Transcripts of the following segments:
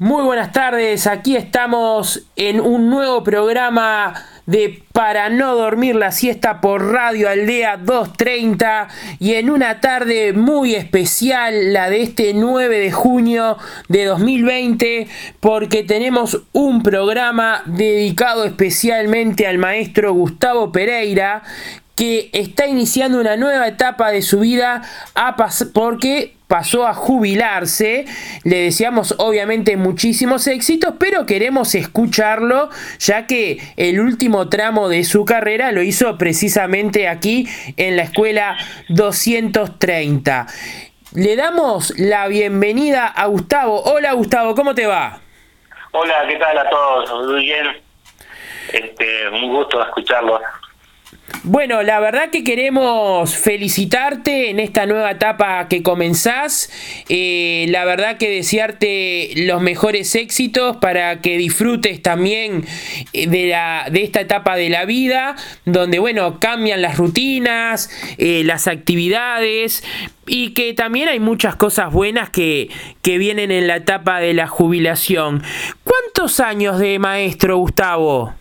Muy buenas tardes, aquí estamos en un nuevo programa de Para no dormir la siesta por Radio Aldea 230 y en una tarde muy especial, la de este 9 de junio de 2020, porque tenemos un programa dedicado especialmente al maestro Gustavo Pereira, que está iniciando una nueva etapa de su vida porque pasó a jubilarse. Le deseamos obviamente muchísimos éxitos, pero queremos escucharlo, ya que el último tramo de su carrera lo hizo precisamente aquí en la escuela 230. Le damos la bienvenida a Gustavo. Hola Gustavo, ¿cómo te va? Hola, ¿qué tal a todos? Muy bien. Un gusto escucharlo. Bueno, la verdad que queremos felicitarte en esta nueva etapa que comenzás. La verdad que desearte los mejores éxitos para que disfrutes también de esta etapa de la vida, donde, bueno, cambian las rutinas, las actividades, y que también hay muchas cosas buenas que vienen en la etapa de la jubilación. ¿Cuántos años de maestro, Gustavo?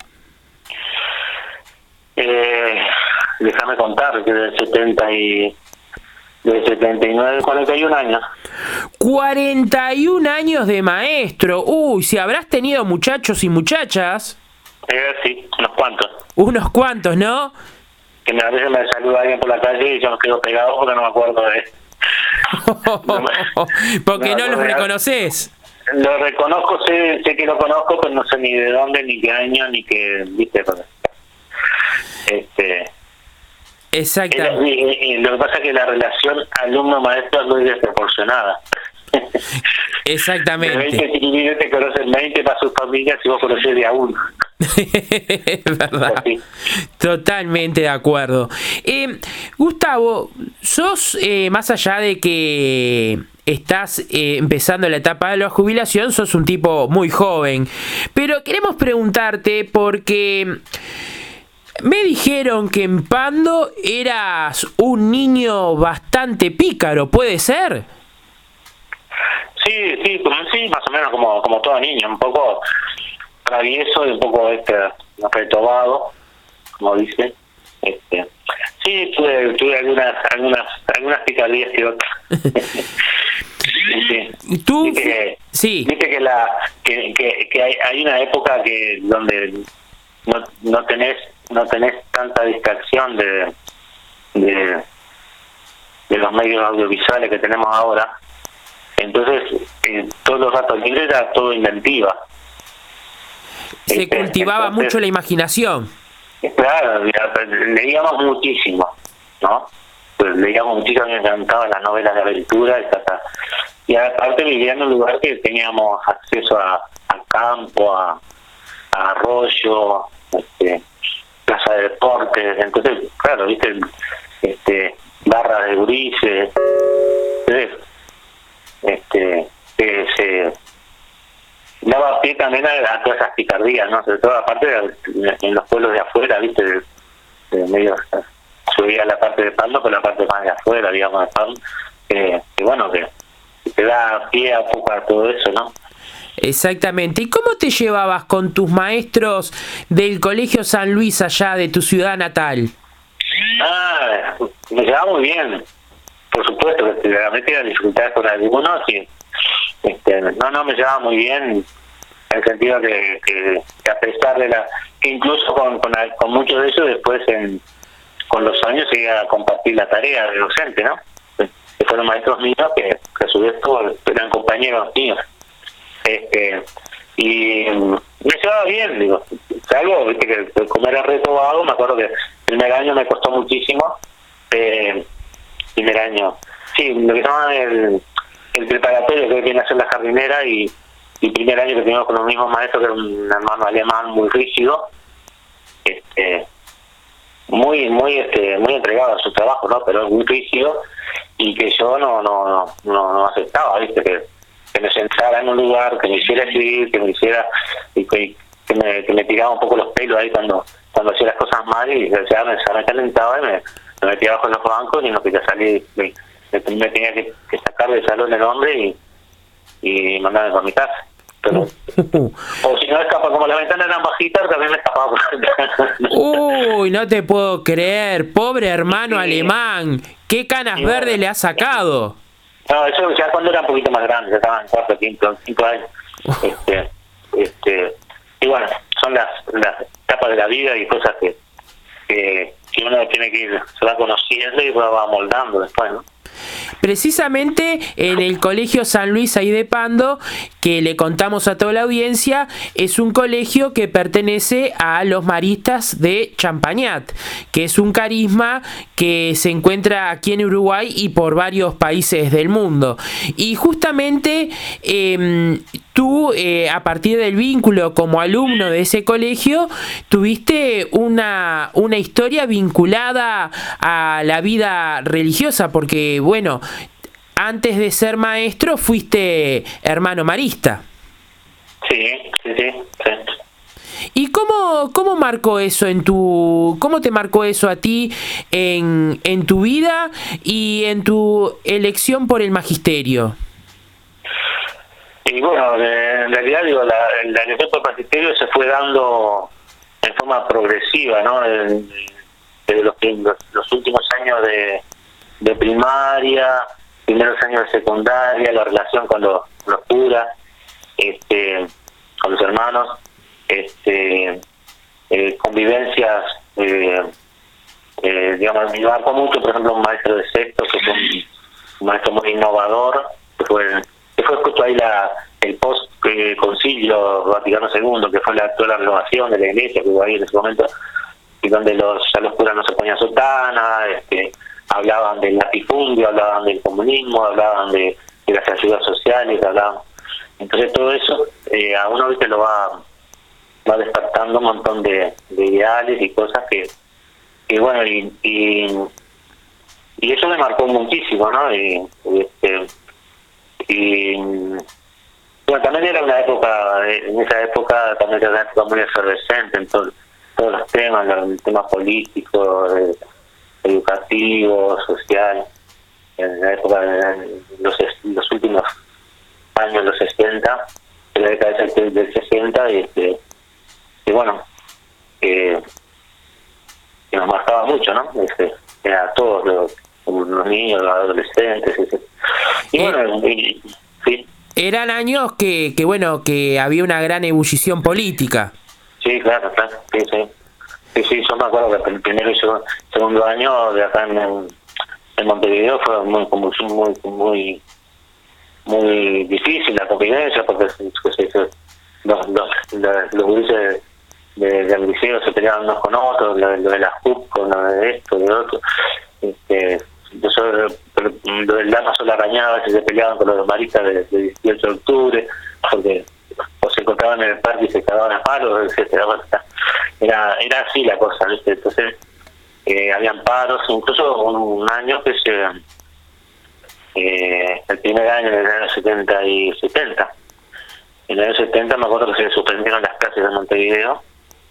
Déjame contar que del 79, 41 años. 41 años de maestro. Uy, si habrás tenido muchachos y muchachas. Sí, unos cuantos. Unos cuantos, ¿no? Que a veces me saluda alguien por la calle y yo me quedo pegado porque no me acuerdo de él. Porque no los reconoces. Lo reconozco, sé que lo conozco, pero no sé ni de dónde, ni qué año, ni qué, viste. Exactamente. Y lo que pasa es que la relación alumno-maestro es muy desproporcionada. Exactamente. De 20 chiquillos te conocen 20 para sus familias y vos conocés de a uno. Verdad. Así. Totalmente de acuerdo. Gustavo, sos, más allá de que estás empezando la etapa de la jubilación, sos un tipo muy joven. Pero queremos preguntarte porque me dijeron que en Pando eras un niño bastante pícaro, ¿puede ser? Sí, más o menos como todo niño, un poco travieso y un poco retobado, como dicen. Sí, tuve algunas picardías que otras. ¿Y tú? Viste que hay una época donde no tenés tanta distracción de los medios audiovisuales que tenemos ahora. Entonces, todos los ratos libres era todo inventiva. Se cultivaba mucho la imaginación. Claro, leíamos muchísimo, ¿no? Pues leíamos muchísimo, me encantaban las novelas de aventura, y aparte vivía en un lugar que teníamos acceso a campo, a arroyo, plaza de deportes. Entonces, claro, viste, barras de gurises, se daba pie también a todas esas picardías, ¿no? Sobre todo aparte en los pueblos de afuera, viste, de medio subía la parte de Pando, pero la parte más de afuera, digamos, de Pando, que bueno, que te da pie a poco a todo eso, ¿no? Exactamente. ¿Y cómo te llevabas con tus maestros del Colegio San Luis allá de tu ciudad natal? Me llevaba muy bien. Por supuesto que realmente iba a disfrutar con algunos y no me llevaba muy bien, en el sentido que a pesar de que incluso con muchos de ellos después con los años llegué a compartir la tarea de docente, ¿no? Que fueron maestros míos que a su vez eran compañeros míos. Y me llevaba bien, digo, salvo, viste, que como era retobado, me acuerdo que el primer año me costó muchísimo. Primer año, sí, lo que llaman el preparatorio, que viene a ser la jardinera, y primer año que teníamos con los mismos maestros, que era un hermano alemán muy rígido, muy entregado a su trabajo, ¿no? Pero muy rígido, y que yo no aceptaba, viste, que me sentara en un lugar, que me hiciera escribir, que me hiciera, y que me tiraba un poco los pelos ahí cuando hacía las cosas mal, y ya me calentaba y me metía abajo en los bancos y no quería salir, me tenía que sacar del salón el hombre y mandarme para mi casa. pero o si no escapa, como la ventana era bajita, también me escapaba. Uy, no te puedo creer, pobre hermano alemán, qué canas verdes le ha sacado. No, eso ya cuando era un poquito más grande, ya estaban 4, 5 años. Y bueno, son las etapas de la vida y cosas que uno tiene que ir, se va conociendo y va moldando después, ¿no? Precisamente en el Colegio San Luis ahí de Pando, que le contamos a toda la audiencia, es un colegio que pertenece a los maristas de Champagnat, que es un carisma que se encuentra aquí en Uruguay y por varios países del mundo. Y justamente tú, a partir del vínculo como alumno de ese colegio, tuviste una historia vinculada a la vida religiosa, porque bueno, antes de ser maestro fuiste hermano marista. Sí. ¿Y cómo marcó eso cómo te marcó eso a ti en tu vida y en tu elección por el magisterio? Y bueno, en realidad digo, la elección por el magisterio se fue dando en forma progresiva, ¿no? Desde los últimos años de primaria, primeros años de secundaria, la relación con los curas, con los hermanos, convivencias, digamos, me marcó mucho, por ejemplo, un maestro de sexto, que fue un maestro muy innovador, que fue justo ahí el post-concilio Vaticano II, que fue toda la renovación de la iglesia que hubo ahí en ese momento, y donde ya los curas no se ponían sotana, hablaban del latifundio, hablaban del comunismo, hablaban de las ayudas sociales, entonces todo eso a uno, viste, lo va despertando un montón de ideales y cosas que bueno, y eso me marcó muchísimo, ¿no? Y bueno, también era una época, en esa época también era una época muy efervescente en todos los temas, el tema político, educativo, social, en la época de los últimos años, los 60, en la década del 60, y bueno, que nos marcaba mucho, ¿no? A todos los niños, los adolescentes, y bueno, sí. Eran años que bueno, que había una gran ebullición política. Sí, claro, sí, yo me acuerdo que el primero y segundo año de acá en Montevideo fue muy difícil la convivencia, porque los gurises del liceo se peleaban unos con otros, lo de la JUP con lo de esto, de otro. Lo del Lama Solarañada, a veces se peleaban con los maristas de 18 de octubre, porque o se encontraban en el parque y se cagaban a palos, etcétera. Era así la cosa, ¿viste? Entonces habían paros, incluso un año que el primer año, en el año 70 y 70. En el año 70 me acuerdo que se suspendieron las clases de Montevideo,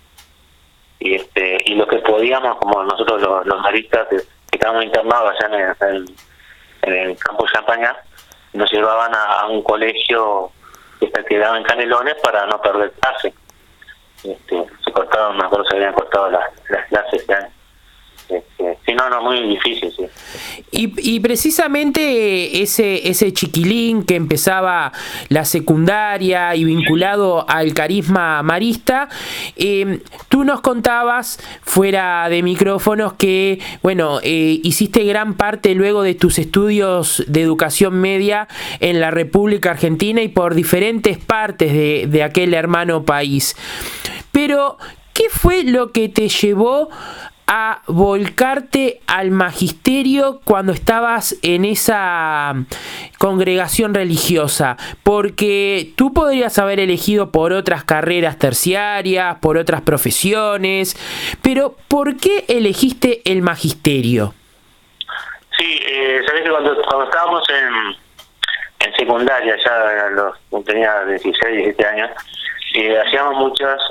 y lo que podíamos, como nosotros los maristas que estábamos internados allá en el campo de Champagnat, nos llevaban a un colegio que quedaba en Canelones para no perder clase. Se cortaban, me acuerdo, se habían cortado las clases ya. Sí, no, muy difícil, sí. Y precisamente ese chiquilín que empezaba la secundaria y vinculado al carisma marista, tú nos contabas fuera de micrófonos que, bueno, hiciste gran parte luego de tus estudios de educación media en la República Argentina y por diferentes partes de aquel hermano país. Pero, ¿qué fue lo que te llevó a volcarte al magisterio cuando estabas en esa congregación religiosa? Porque tú podrías haber elegido por otras carreras terciarias, por otras profesiones, pero ¿por qué elegiste el magisterio? Sí, sabés que cuando estábamos en secundaria, ya tenía 16, 17 años, hacíamos muchas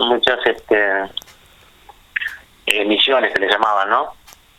misiones que le llamaban, ¿no?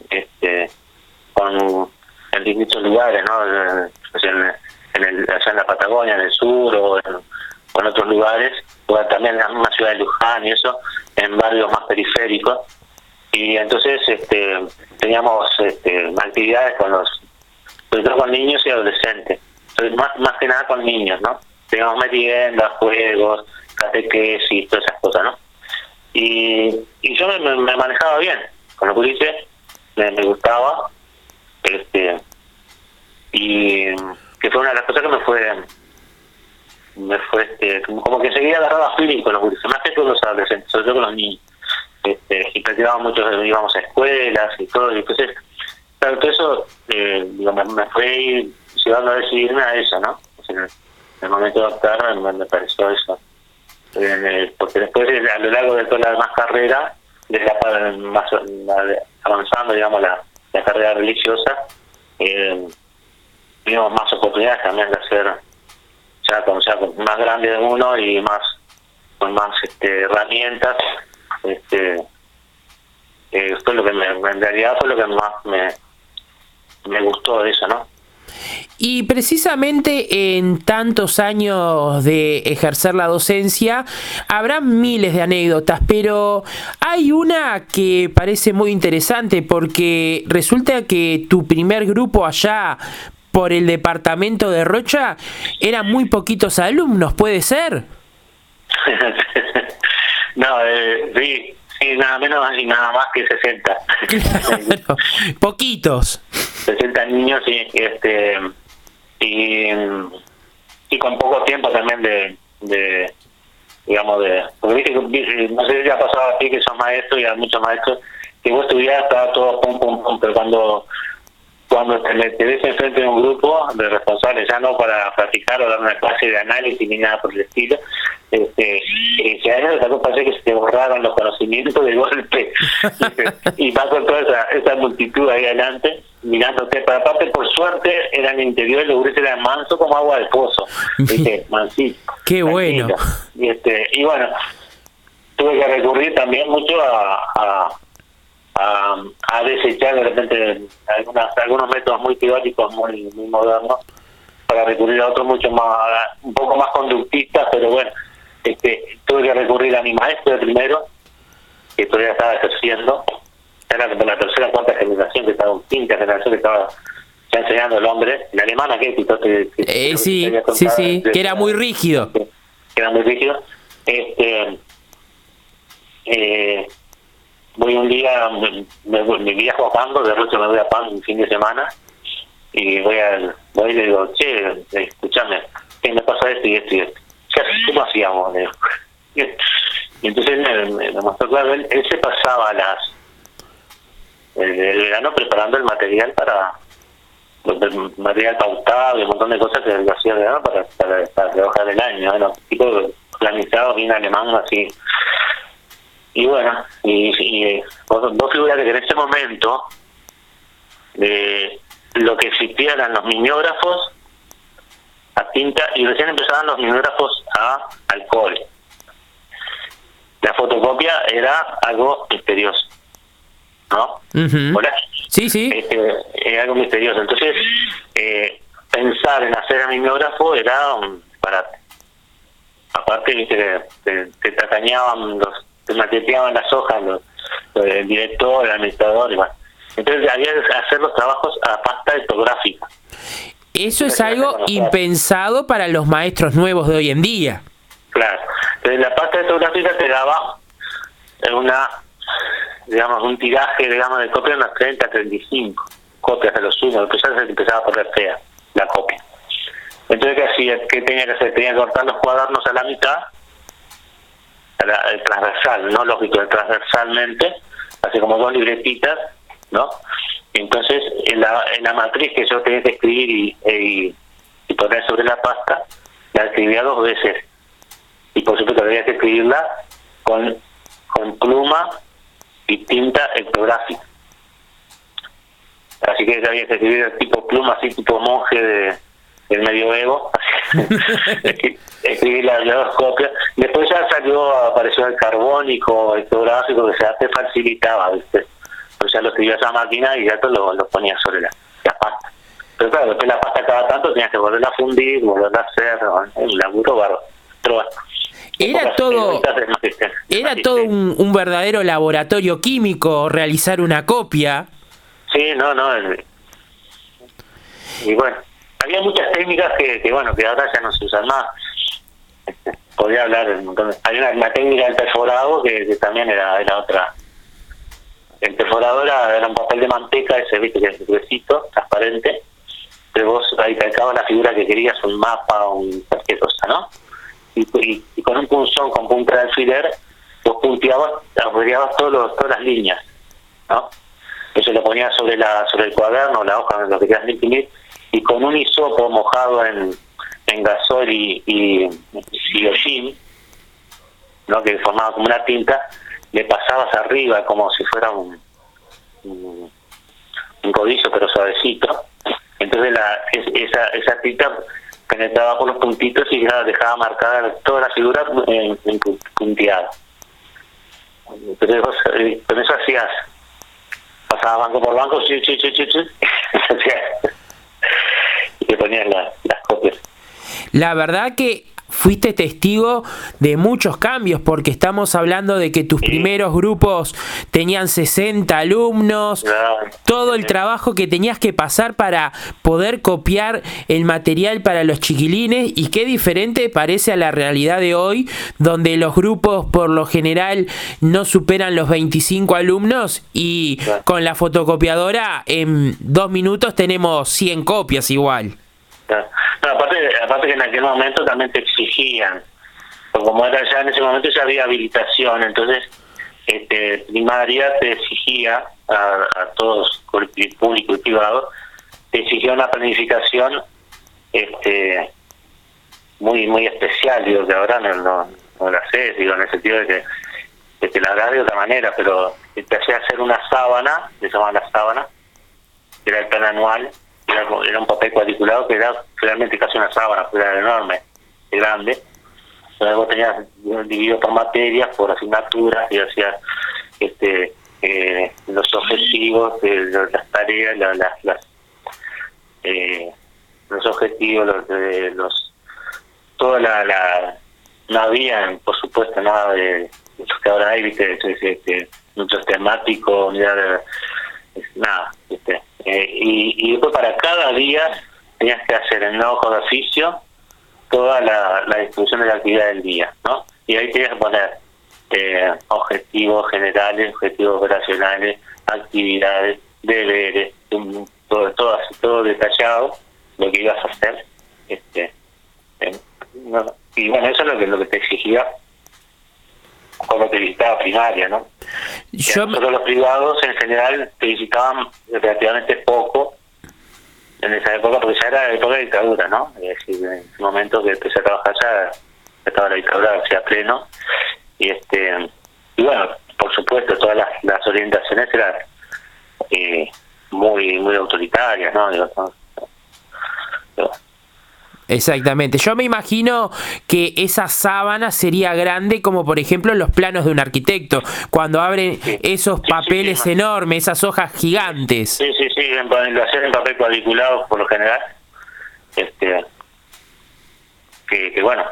En distintos lugares, ¿no? Allá en la Patagonia, en el sur, o con otros lugares, bueno, también en la misma ciudad de Luján y eso, en barrios más periféricos. Y entonces teníamos actividades sobre todo con niños y adolescentes, más que nada con niños, ¿no? Teníamos meriendas, juegos, catequesis, todas esas cosas, ¿no? Y yo me manejaba bien con los gurises, me gustaba, y que fue una de las cosas que me fue como que enseguida agarraba feeling con los gurises, más que con los adolescentes, sobre todo con los niños. Y practicábamos mucho, íbamos a escuelas y todo, y entonces, claro, todo eso me fue llevando a decidirme a eso, ¿no? O sea, en el momento de optar me pareció eso. Porque después, a lo largo de toda la demás carrera, avanzando, digamos, la carrera religiosa, tuvimos más oportunidades también de hacer, ya con más grande de uno y con más herramientas. Fue lo que en realidad fue lo que más me gustó de eso, ¿no? Y precisamente en tantos años de ejercer la docencia habrá miles de anécdotas, pero hay una que parece muy interesante porque resulta que tu primer grupo allá por el departamento de Rocha eran muy poquitos alumnos, ¿puede ser? No, sí, nada menos y nada más que 60. Claro, poquitos. 60 niños y con poco tiempo también porque no sé si ha pasado a ti que sos maestro y a muchos maestros que vos estudiás, estaba todo pum, pero cuando te ves enfrente de un grupo de responsables, ya no para practicar o dar una clase de análisis ni nada por el estilo, si a ellos también parece que se te borraron los conocimientos de golpe, y vas con toda esa multitud ahí adelante, mirándote, pero aparte por suerte eran interiores, los gurises eran mansos como agua de pozo, mansito. Qué bueno. Y bueno, tuve que recurrir también mucho a desechar de repente algunos métodos muy teóricos, muy modernos, para recurrir a otros un poco más conductistas, pero bueno, tuve que recurrir a mi maestro de primero, que todavía estaba ejerciendo, era la tercera o cuarta generación, quinta generación que estaba ya enseñando al hombre, el alemán aquel sí, que era muy rígido. Voy un día, me viajo a Pando, de Rocha me voy a Pando un fin de semana, y voy y le digo, che, escúchame, ¿qué me pasa esto y esto y esto? ¿Cómo hacíamos? Le digo. Y entonces me mostró, claro, él se pasaba el verano preparando el material el material pautado y un montón de cosas que lo hacía el verano para trabajar el año, ¿no? Tipo organizado, bien alemán, así. Y bueno, y vos figurate que en ese momento lo que existía eran los mimeógrafos a tinta y recién empezaban los mimeógrafos a alcohol. La fotocopia era algo misterioso, ¿no? Uh-huh. ¿Hola? Sí. Era algo misterioso. Entonces, pensar en hacer el mimeógrafo era un disparate. Aparte, viste, te tacañaban te maqueteaban las hojas el director, el administrador y bueno. Entonces había que hacer los trabajos a pasta etográfica. Eso es algo impensado para los maestros nuevos de hoy en día. Claro. Entonces la pasta etográfica te daba un tiraje, de copias, unas 30, 35 copias de los sumos, después ya se empezaba a poner fea la copia. Entonces, ¿qué hacía? ¿Qué tenía que hacer? Tenía que cortar los cuadernos a la mitad, el transversal, no lógico, transversalmente, así como dos libretitas, ¿no? Entonces, en la matriz que yo tenía que escribir y poner sobre la pasta, la escribía 2 veces. Y por supuesto, había que escribirla con pluma y tinta etográfica. Así que había que escribir tipo pluma, así tipo monje del medioevo, escribir las 2 copias. Después ya apareció el carbónico etográfico que te facilitaba, ¿viste? Pues ya lo escribías a máquina y ya te lo ponías sobre la pasta. Pero claro, después la pasta cada tanto tenías que volverla a fundir, volverla a hacer, un laburo bárbaro. pero bueno. Era todo un verdadero laboratorio químico realizar una copia. Sí, no. Y bueno, había muchas técnicas que bueno, que ahora ya no se usan más. Podría hablar de un montón. Hay una técnica del perforado que también era otra. El perforador era un papel de manteca, ese, viste, que es gruesito, transparente, pero vos ahí calcabas la figura que querías, un mapa, cualquier cosa, ¿no? Y con un punzón con punta de alfiler, vos punteabas todas las líneas, ¿no? Eso lo ponías sobre el cuaderno, la hoja, lo que querías imprimir, y con un hisopo mojado en gasol y hollín, ¿no? Que formaba como una tinta, le pasabas arriba como si fuera un codillo pero suavecito. Entonces esa tinta penetraba por los puntitos y ya dejaba marcada toda la figura en punteada. Entonces vos, con eso hacías, pasabas banco por banco, y te ponías las copias. La verdad que fuiste testigo de muchos cambios, porque estamos hablando de que tus primeros grupos tenían 60 alumnos, todo el trabajo que tenías que pasar para poder copiar el material para los chiquilines, y qué diferente parece a la realidad de hoy, donde los grupos por lo general no superan los 25 alumnos y con la fotocopiadora en 2 minutos tenemos 100 copias igual. No, aparte que en aquel momento también te exigían, porque como era ya en ese momento ya había habilitación, entonces primaria te exigía a todos, público y privado, te exigía una planificación muy especial, digo, que ahora no la sé, digo, en el sentido de que te la harás de otra manera, pero te hacía hacer una sábana, se llamaba la sábana, que era el plan anual. Era un papel cuadriculado que era realmente casi una sábana, era enorme, grande. Entonces vos tenías dividido por materias, por asignaturas, y hacías los objetivos, las tareas, los objetivos, no había, por supuesto, nada de los que ahora hay, viste, muchos temáticos, nada, viste. Y después para cada día tenías que hacer en una hoja de oficio toda la distribución de la actividad del día, ¿no? Y ahí tenías que poner objetivos generales, objetivos operacionales, actividades, deberes, todo detallado, lo que ibas a hacer. Y bueno, eso es lo que te exigía cuando te visitaba primaria, ¿no? Nosotros los privados en general te visitaban relativamente poco en esa época, porque ya era época de dictadura, ¿no? Es decir, en el momento que empecé a trabajar ya estaba la dictadura hacia pleno, y bueno, por supuesto todas las orientaciones eran muy autoritarias, ¿no? Exactamente. Yo me imagino que esa sábana sería grande, como por ejemplo los planos de un arquitecto, cuando abren esos papeles enormes, esas hojas gigantes. Sí, lo hacían en papel cuadriculado por lo general. Que bueno,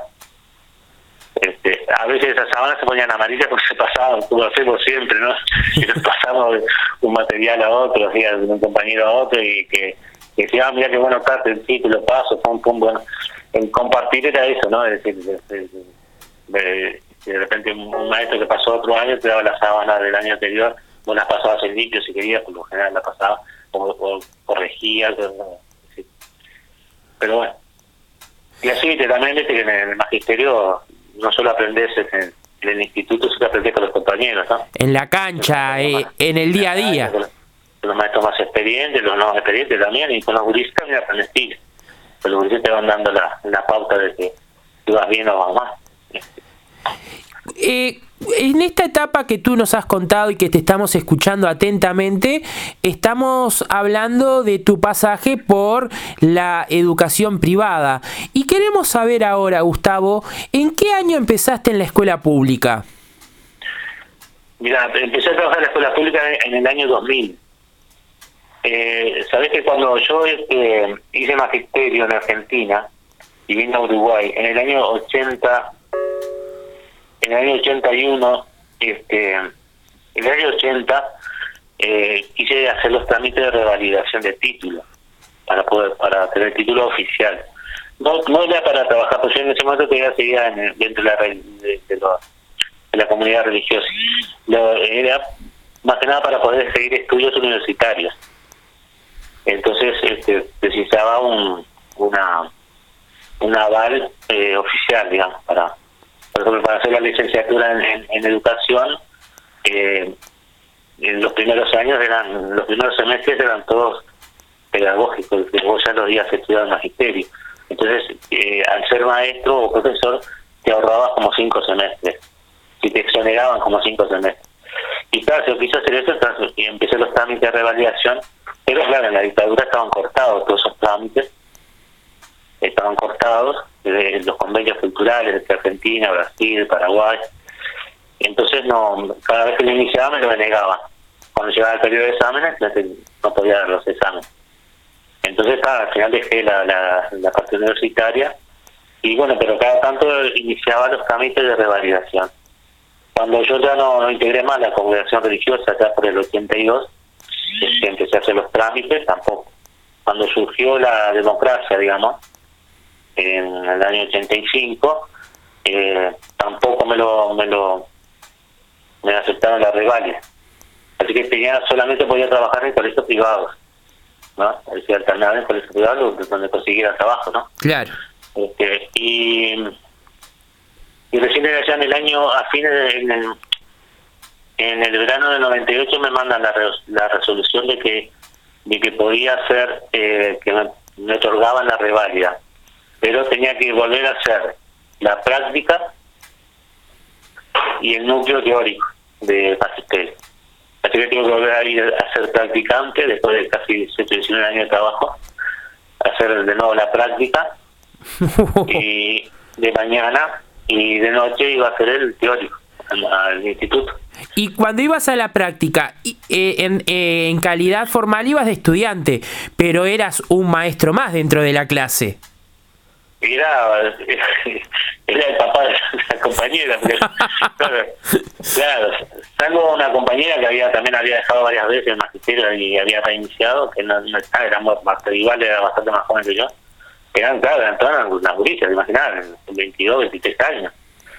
a veces esas sábanas se ponían amarillas porque se pasaban, como hacemos siempre, ¿no? Y nos pasamos de un material a otro, de un compañero a otro, y que decía, mira qué bueno está, sí, te lo paso, bueno. En compartir era eso, ¿no? Es decir, de repente un maestro que pasó otro año te daba la sábana del año anterior, vos las pasabas en limpio si querías, por lo general la pasabas, o corregías, pero bueno. Y así también que en el magisterio no solo aprendés en el instituto, sino aprendés con los compañeros, ¿no? En la cancha, en el día a día. Los maestros más experientes, los no experientes también, y con los gurises también aprendes. Los gurises te van dando la pauta de que tú vas bien o vas mal. En esta etapa que tú nos has contado y que te estamos escuchando atentamente, estamos hablando de tu pasaje por la educación privada. Y queremos saber ahora, Gustavo, ¿en qué año empezaste en la escuela pública? Mira, empecé a trabajar en la escuela pública en el año 2000. Sabés que cuando yo hice magisterio en Argentina y vine a Uruguay en el año 80, en el año 81, en el año 80, quise hacer los trámites de revalidación de título para tener título oficial. No era para trabajar, porque yo en ese momento todavía seguía dentro de la comunidad religiosa. Era más que nada para poder seguir estudios universitarios. Entonces precisaba un aval oficial, digamos, por ejemplo, para hacer la licenciatura en educación. En los primeros semestres eran todos pedagógicos, vos ya los días estudiabas magisterio. Entonces, al ser maestro o profesor, te ahorrabas como 5 semestres, y te exoneraban como 5 semestres. Y claro, yo quise hacer eso, entonces, y empecé los trámites de revalidación, pero claro, en la dictadura estaban cortados todos esos trámites, de los convenios culturales de Argentina, Brasil, Paraguay. Entonces, cada vez que lo iniciaba me lo denegaban. Cuando llegaba el periodo de exámenes, no podía dar los exámenes. Entonces, al final dejé la parte universitaria, y bueno, pero cada tanto iniciaba los trámites de revalidación. Cuando yo ya no integré más la congregación religiosa, ya por el 82, empecé a hacer los trámites, tampoco. Cuando surgió la democracia, digamos, en el año 85, tampoco me aceptaron la revalia. Así que solamente podía trabajar en colegios privados, ¿no? Es decir, alternar en colegios privados donde consiguiera trabajo, ¿no? Claro. Y recién allá en el año, en el verano del 98 me mandan la resolución de que podía hacer, que me otorgaban la revalida, pero tenía que volver a hacer la práctica y el núcleo teórico de magisterio. Así que tengo que volver a ir a ser practicante después de casi 19 años de trabajo, hacer de nuevo la práctica, y de mañana y de noche iba a hacer el teórico al instituto. Y cuando ibas a la práctica, en calidad formal ibas de estudiante, pero eras un maestro más dentro de la clase. Era el papá de la compañera, claro, salvo una compañera que también había dejado varias veces el magisterio y había reiniciado, que no estaba, igual era bastante más joven que yo. Eran todas unas guritas, imaginar, 22, 23 años,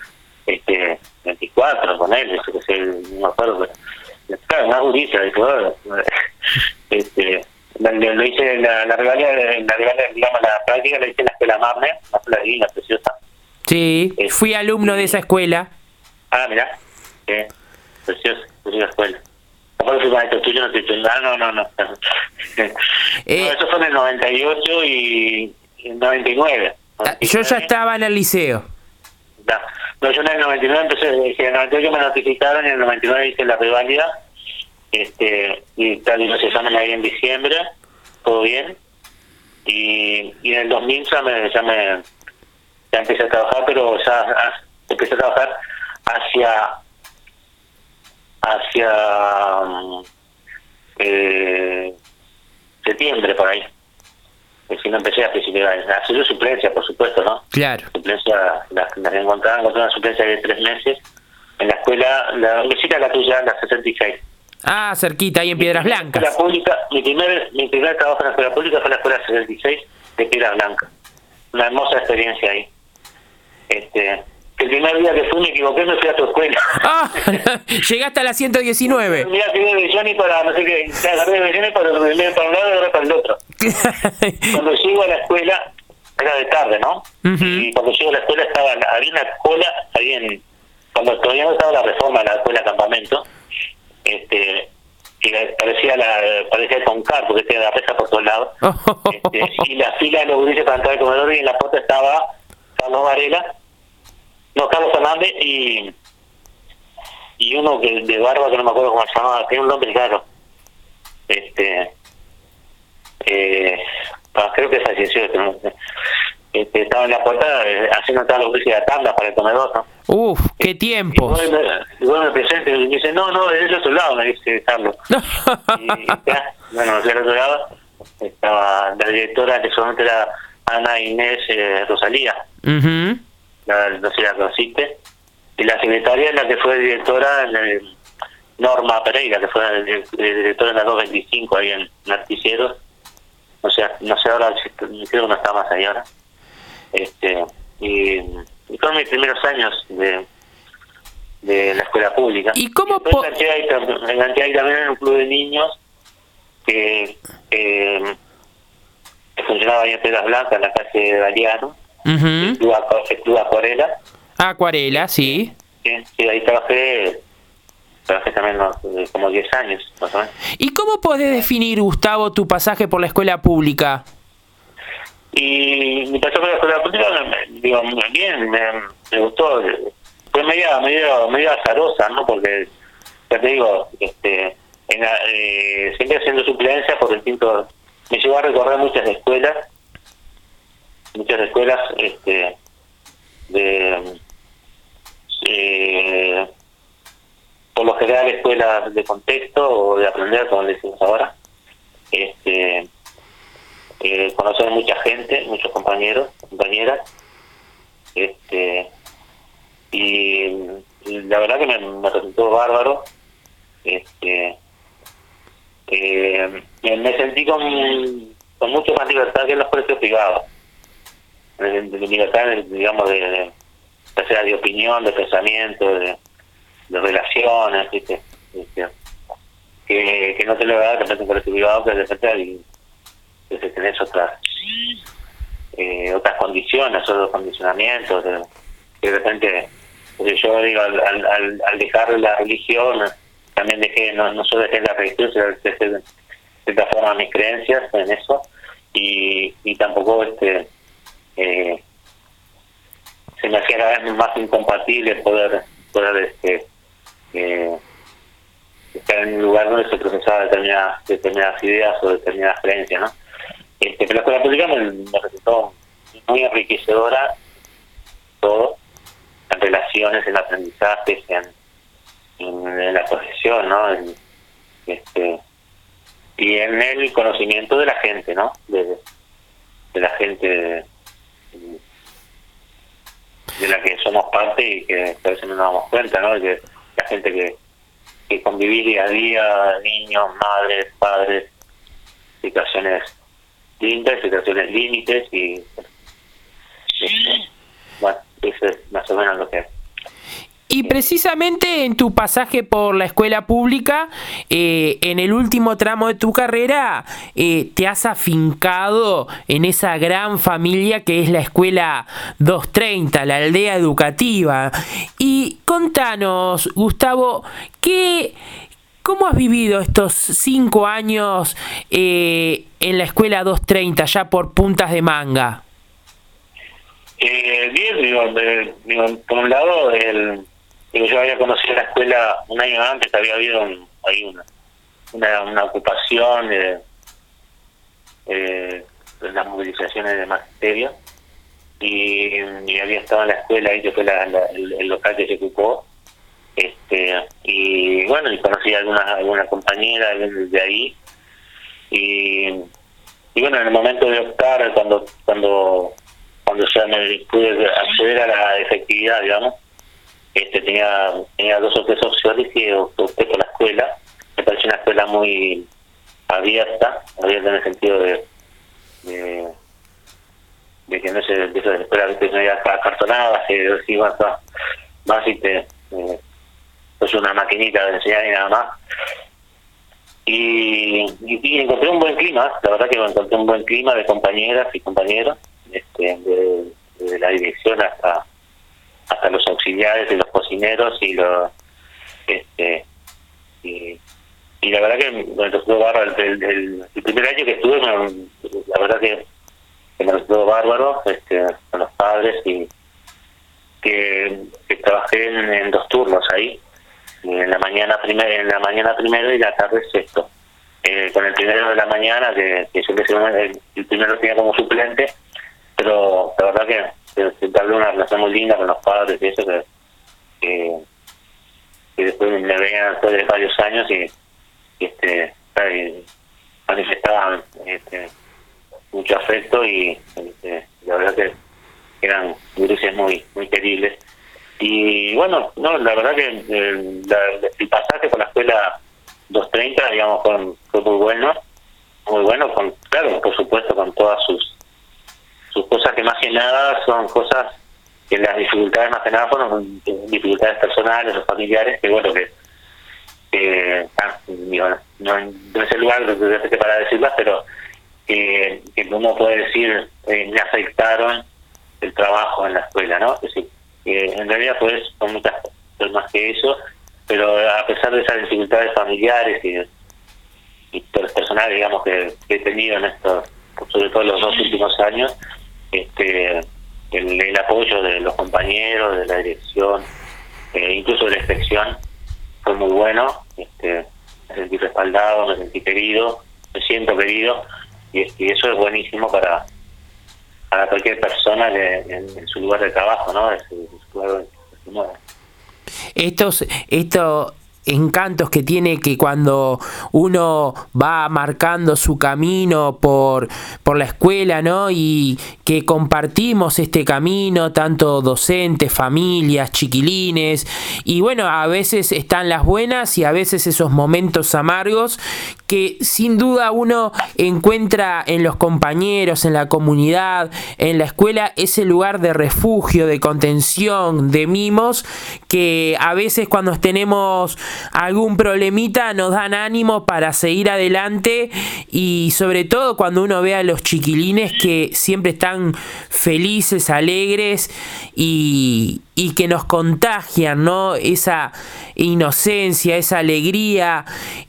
24 con él, eso que sé, no me acuerdo, pero claro, unas guritas, lo hice la regalia, digamos, la práctica la hice en la escuela Marne, una escuela divina, preciosa. Sí, fui alumno de esa escuela. Ah, mirá, preciosa escuela. Aparte soy maestro tuyo, no te no. Eso fue en el 98 y en 99. Yo ya estaba en el liceo. No, yo en el 99 empecé, en el 98 me notificaron y en el 99 hice la reválida, y tal, y los exámenes ahí en diciembre, todo bien, y en el 2000 ya empecé a trabajar, pero ya empecé a trabajar hacia septiembre, por ahí. Si no empecé a hacer suplencia, por supuesto, ¿no? Claro. Suplencia, encontré una suplencia de 3 meses en la escuela, la universidad, la tuya, la 66. Ah, cerquita, ahí en Piedras Blancas. La pública, mi primer trabajo en la escuela pública fue en la escuela 66 de Piedras Blancas. Una hermosa experiencia ahí. El primer día que fui me equivoqué, me fui a tu escuela. Ah, llegaste a la 119. Un día que iba de Johnny para, no sé qué, agarré de Johnny para un lado y agarré para el otro. Cuando llego a la escuela, era de tarde, ¿no? Y cuando llego a la escuela había una cola ahí cuando todavía no estaba la reforma de la escuela campamento, que parecía Concar, porque tenía la reja por todos lados, y la fila de los gurises para entrar al comedor, y en la puerta estaba Carlos Fernández y uno de barba que no me acuerdo cómo se llamaba, tiene un nombre claro, creo que falleció, estaba en la puerta haciendo todas las gurises de tanda para el comedor, ¿no? Uf, qué tiempos. Y bueno, me presento y me dice, no, es del otro lado, me dice Carlos. Y ya, bueno, del otro lado estaba la directora, que en ese momento era Ana Inés Rosalía. No sé si la conociste. y la secretaria es la que fue directora, Norma Pereira, que fue directora en la 225 ahí en Artilleros. O sea, no sé ahora, creo que no está más ahí ahora. Y fueron mis primeros años de la escuela pública. ¿Y cómo enganché ahí también en un club de niños que funcionaba ahí en Piedras Blancas, en la calle de Galeano, el club Acuarela. Acuarela, sí. Sí, ahí trabajé también como 10 años, más o menos. ¿Y cómo podés definir, Gustavo, tu pasaje por la escuela pública? Y mi pasaje por la escuela pública, digo, bien, me gustó. Fue medio azarosa, ¿no? Porque, ya te digo, siempre haciendo suplencia por el quinto, me llevó a recorrer muchas escuelas, por lo general escuelas de contexto o de aprender, como decimos ahora. Conocer mucha gente, muchos compañeros, compañeras. Y la verdad que me resultó bárbaro. Me sentí con mucho más libertad que en los colegios privados. De libertad, digamos, ya sea de opinión, de pensamiento, de relaciones, ¿viste? Que no te lo da de repente un colegio privado, que de repente tenés otras condiciones, otros condicionamientos, que de repente, yo digo, al dejar la religión, también dejé, no solo dejé la religión, sino dejé de cierta forma mis creencias en eso, y tampoco se me hacía cada vez más incompatible poder estar en un lugar donde se profesaba determinadas ideas o determinadas creencias, ¿no? Pero la escuela pública me resultó muy enriquecedora, todo, en relaciones, en aprendizajes, en la profesión, ¿no? Y en el conocimiento de la gente, ¿no? De la gente de la que somos parte y que a veces no nos damos cuenta, ¿no? De la gente que convivir día a día, niños, madres, padres, situaciones lindas, situaciones límites, y bueno, eso es más o menos lo que... Y precisamente en tu pasaje por la escuela pública, en el último tramo de tu carrera, te has afincado en esa gran familia que es la escuela 230, la aldea educativa. Y contanos, Gustavo, ¿cómo has vivido estos 5 años en la escuela 230, ya por Puntas de Manga? Bien, por un lado, yo había conocido la escuela un año antes, había habido ahí una ocupación de las movilizaciones de magisterio, y había estado en la escuela ahí, que fue el local que se ocupó, y bueno, y conocí a alguna compañera de ahí, y bueno, en el momento de optar, cuando ya me pude acceder a la efectividad, digamos, tenía 2 o 3 opciones y opté por la escuela. Me pareció una escuela muy abierta en el sentido de que no se empieza de escuela, que no había cartonadas, que decían más y es una maquinita de enseñar y nada más. Y encontré un buen clima, la verdad que encontré un buen clima de compañeras y compañeros, de la dirección hasta los auxiliares y los cocineros y la verdad que me resultó bárbaro. El primer año que estuve, la verdad que me resultó bárbaro, con los padres, y que trabajé en 2 turnos ahí, en la mañana primero y la tarde sexto. Con el primero de la mañana, que yo el primero tenía como suplente, pero la verdad que se entabló una relación muy linda con los padres y eso, que después me veían después de varios años y manifestaban mucho afecto, y la verdad que eran gurises muy muy queribles, Y bueno, no, la verdad que el pasaje por la escuela 230, digamos, fue muy bueno, claro, por supuesto, con todas sus cosas, que más que nada son cosas que las dificultades más que nada fueron dificultades personales o familiares, que bueno, digo, no es el lugar para decirlas, pero que uno puede decir, me afectaron el trabajo en la escuela, ¿no? Es decir, en realidad pues son muchas cosas más que eso, pero a pesar de esas dificultades familiares y personales, digamos, que he tenido en estos, sobre todo los 2 últimos años, el apoyo de los compañeros, de la dirección, incluso de la inspección, fue muy bueno. Me sentí respaldado, me sentí querido, me siento querido, y eso es buenísimo para cualquier persona en su lugar de trabajo, ¿no? En su lugar de su modo. Estos encantos que tiene, que cuando uno va marcando su camino por la escuela, ¿no? Y que compartimos este camino, tanto docentes, familias, chiquilines, y bueno, a veces están las buenas y a veces esos momentos amargos que sin duda uno encuentra en los compañeros, en la comunidad, en la escuela, ese lugar de refugio, de contención, de mimos, que a veces cuando tenemos algún problemita nos dan ánimo para seguir adelante, y sobre todo cuando uno ve a los chiquilines que siempre están felices, alegres y que nos contagian, ¿no? Esa inocencia, esa alegría,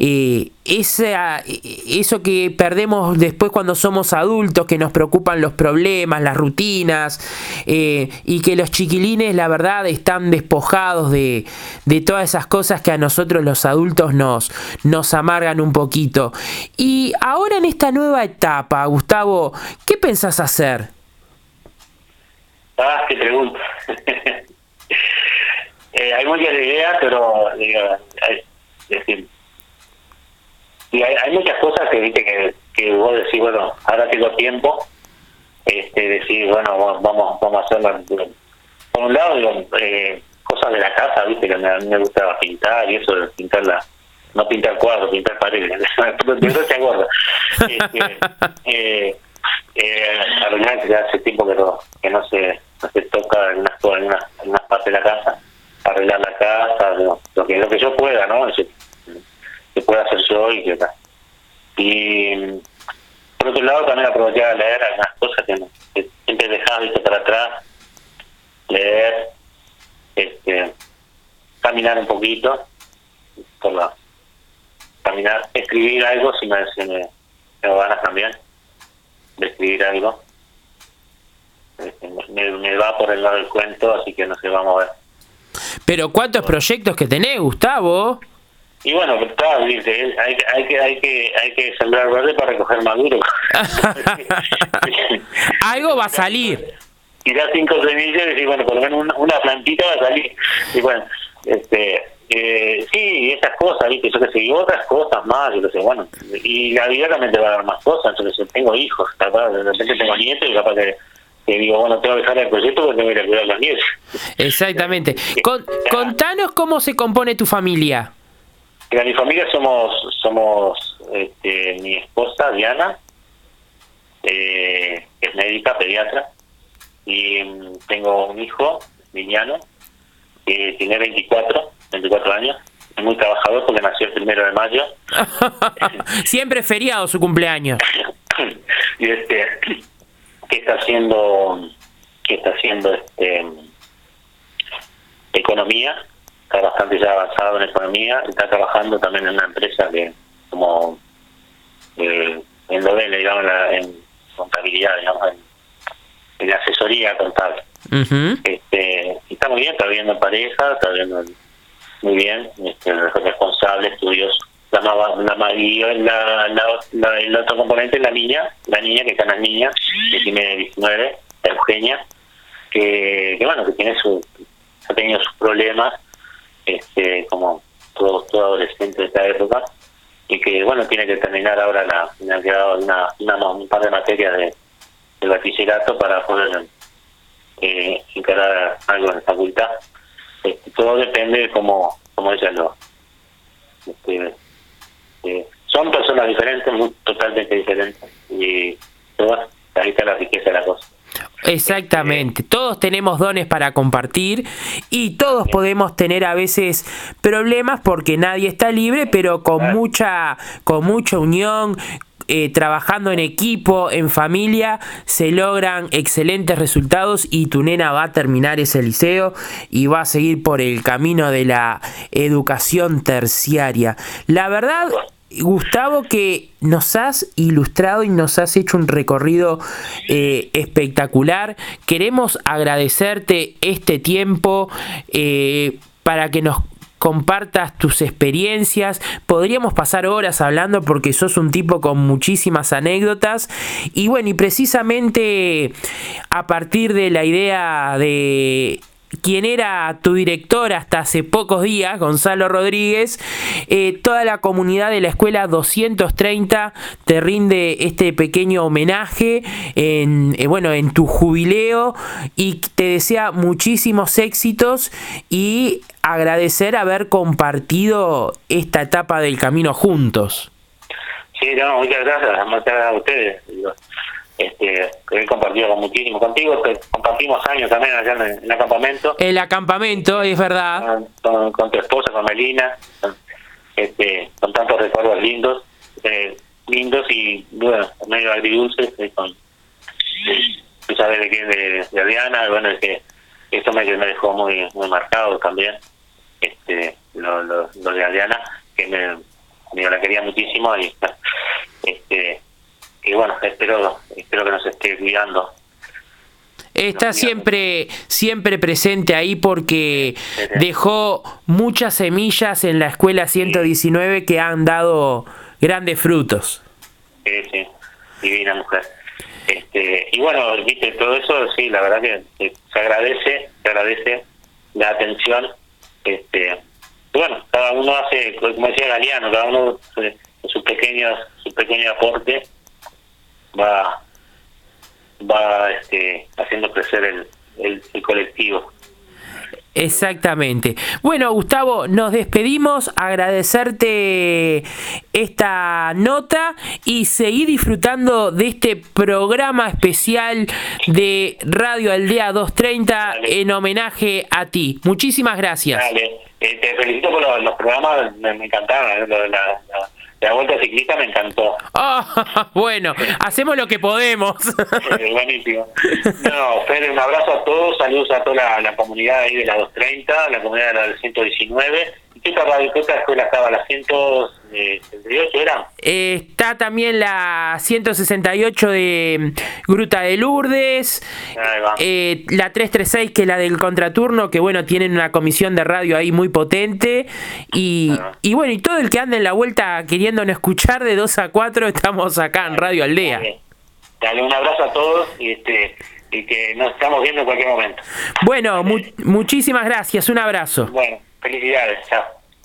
eso que perdemos después cuando somos adultos, que nos preocupan los problemas, las rutinas, y que los chiquilines, la verdad, están despojados de todas esas cosas que a nosotros los adultos nos amargan un poquito. Y ahora en esta nueva etapa, Gustavo, ¿qué pensás hacer? Qué pregunta. Hay muchas ideas, pero hay muchas cosas que viste que vos decís, bueno, ahora tengo tiempo, decir, bueno, vamos a hacerlo. Por un lado, cosas de la casa, viste, que a mí me gusta pintar, y eso de pintarla, no pintar cuadros, pintar paredes, pero se engorda. Arreglar, que hace tiempo que no se toca en unas partes de la casa, arreglar la casa, lo que yo pueda, ¿no? Que pueda hacer yo y que tal. Y por otro lado también aprovechar a leer algunas cosas que siempre dejaba, viste, para atrás, leer, caminar un poquito, caminar, escribir algo si me ganas también de escribir algo. Me va por el lado del cuento, así que no se va a mover. Pero ¿cuántos proyectos que tenés, Gustavo? Y bueno, claro, hay que sembrar verde para recoger maduro. Algo va a salir. Tirás 5 semillas y decís, bueno, por lo menos una plantita va a salir. Y bueno, sí, esas cosas, viste, yo que sé, y otras cosas más, yo que sé, bueno, y la vida también te va a dar más cosas. Entonces, tengo hijos, capaz, de repente tengo nietos, y capaz que digo, bueno, tengo que dejar el proyecto porque tengo que ir a cuidar a los nietos. Exactamente. Contanos cómo se compone tu familia. Mira, mi familia somos mi esposa, Diana, es médica, pediatra, y tengo un hijo, Liliano, que tiene 24 años, es muy trabajador porque nació el 1 de mayo. Siempre feriado su cumpleaños. Y que está haciendo economía, está bastante ya avanzado en economía, está trabajando también en una empresa que como en doble, digamos, en contabilidad, digamos, en asesoría contable. Uh-huh. Y está muy bien, está viviendo en pareja, está viviendo muy bien, responsable, estudioso. El otro componente es la niña que está en la niña, que tiene 19, Eugenia, que bueno, que ha tenido sus problemas, como todo adolescente de esta época, y que bueno, tiene que terminar ahora me han quedado un par de materias de bachillerato para poder encarar algo en la facultad. todo depende de cómo ella lo... son personas diferentes, totalmente diferentes, y todas, ahí está la riqueza de la cosa. Exactamente, todos tenemos dones para compartir y todos podemos tener a veces problemas porque nadie está libre, pero con mucha unión, trabajando en equipo, en familia, se logran excelentes resultados y tu nena va a terminar ese liceo y va a seguir por el camino de la educación terciaria. La verdad, Gustavo, que nos has ilustrado y nos has hecho un recorrido espectacular. Queremos agradecerte este tiempo para que nos compartas tus experiencias. Podríamos pasar horas hablando porque sos un tipo con muchísimas anécdotas y bueno, y precisamente a partir de la idea de quien era tu director hasta hace pocos días, Gonzalo Rodríguez, toda la comunidad de la escuela 230 te rinde este pequeño homenaje en tu jubileo y te desea muchísimos éxitos y agradecer haber compartido esta etapa del camino juntos. Sí, no, muchas gracias a ustedes. He compartido muchísimo contigo, compartimos años también allá en el acampamento. El acampamento, es verdad. Con tu esposa, con Melina, con tantos recuerdos lindos y bueno, medio agridulces, tú sabes de quién, de Adriana, bueno, es que eso me dejó muy marcado también, lo de Adriana, que me la quería muchísimo y bueno, espero que nos esté cuidando. Está siempre presente ahí porque dejó muchas semillas en la escuela 119 que han dado grandes frutos. Sí, divina mujer. Y bueno, viste, todo eso, sí, la verdad que se agradece la atención. Bueno, cada uno hace, como decía Galeano, cada uno su pequeño aporte va haciendo crecer el colectivo. Exactamente. Bueno, Gustavo, nos despedimos, agradecerte esta nota y seguir disfrutando de este programa especial de Radio Aldea 230. Dale. En homenaje a ti. Muchísimas gracias. Dale. Te felicito por los programas, me encantaron, la Vuelta Ciclista me encantó. Bueno, hacemos lo que podemos. Buenísimo. No, Fede, un abrazo a todos, saludos a toda la comunidad ahí de la 230, la comunidad de la 119. ¿Y qué otra escuela estaba? ¿La 168 era? Está también la 168 de Gruta de Lourdes, la 336 que es la del contraturno, que bueno, tienen una comisión de radio ahí muy potente y bueno, y todo el que anda en la vuelta queriéndonos escuchar de 2 a 4, estamos acá en Radio Aldea. Dale un abrazo a todos y que nos estamos viendo en cualquier momento. Bueno, muchísimas gracias, un abrazo. Bueno, felicidades, chao.